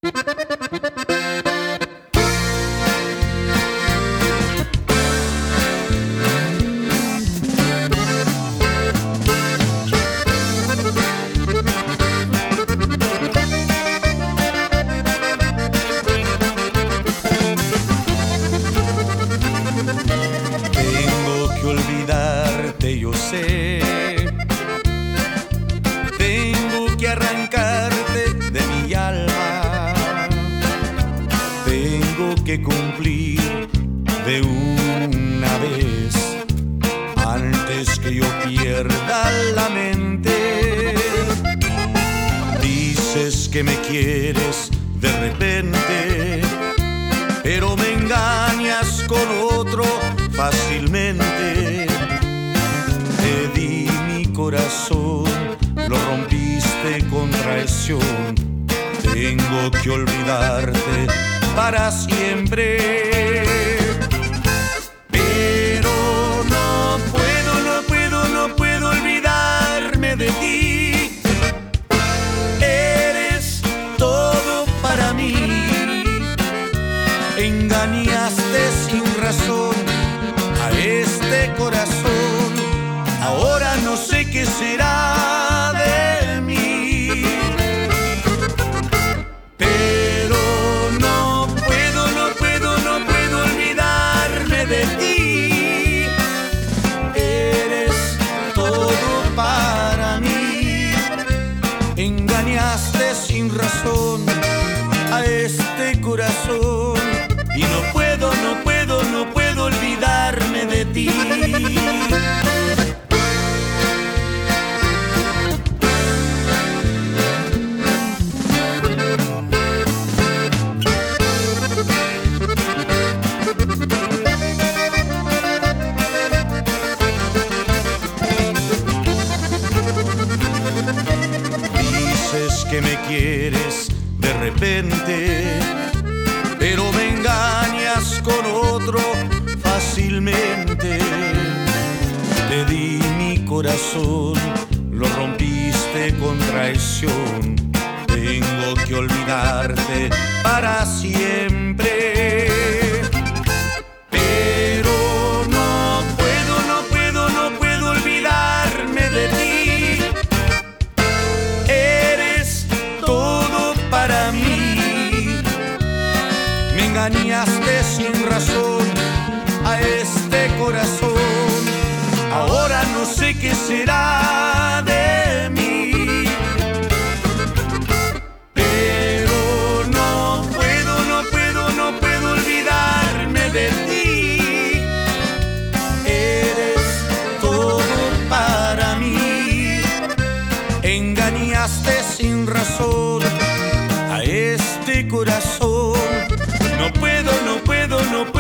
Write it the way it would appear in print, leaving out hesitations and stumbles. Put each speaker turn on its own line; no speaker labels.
Tengo que olvidarte, yo sé. Tengo que arrancarte de mi alma. Tengo que cumplir de una vez antes que yo pierda la mente. Dices que me quieres de repente, pero me engañas con otro fácilmente. Te di mi corazón, lo rompiste con traición. Tengo que olvidarte para siempre. Pero no puedo olvidarme de ti. Eres todo para mí. Engañaste sin razón a este corazón. Ahora no sé qué será de mí. Pero no puedo olvidarme de ti. Eres todo para mí. Engañaste sin razón a este corazón. Y no puedo olvidarme de ti. Dices que me quieres de repente, pero me engañas con otro fácilmente. Te di mi corazón, lo rompiste con traición. Tengo que olvidarte para siempre. Pero no puedo olvidarme de ti. Eres todo para mí. Me engañaste sin razón a este corazón. Ahora no sé qué será de mí. Pero no puedo olvidarme de ti. Eres todo para mí. Engañaste sin razón a este corazón. No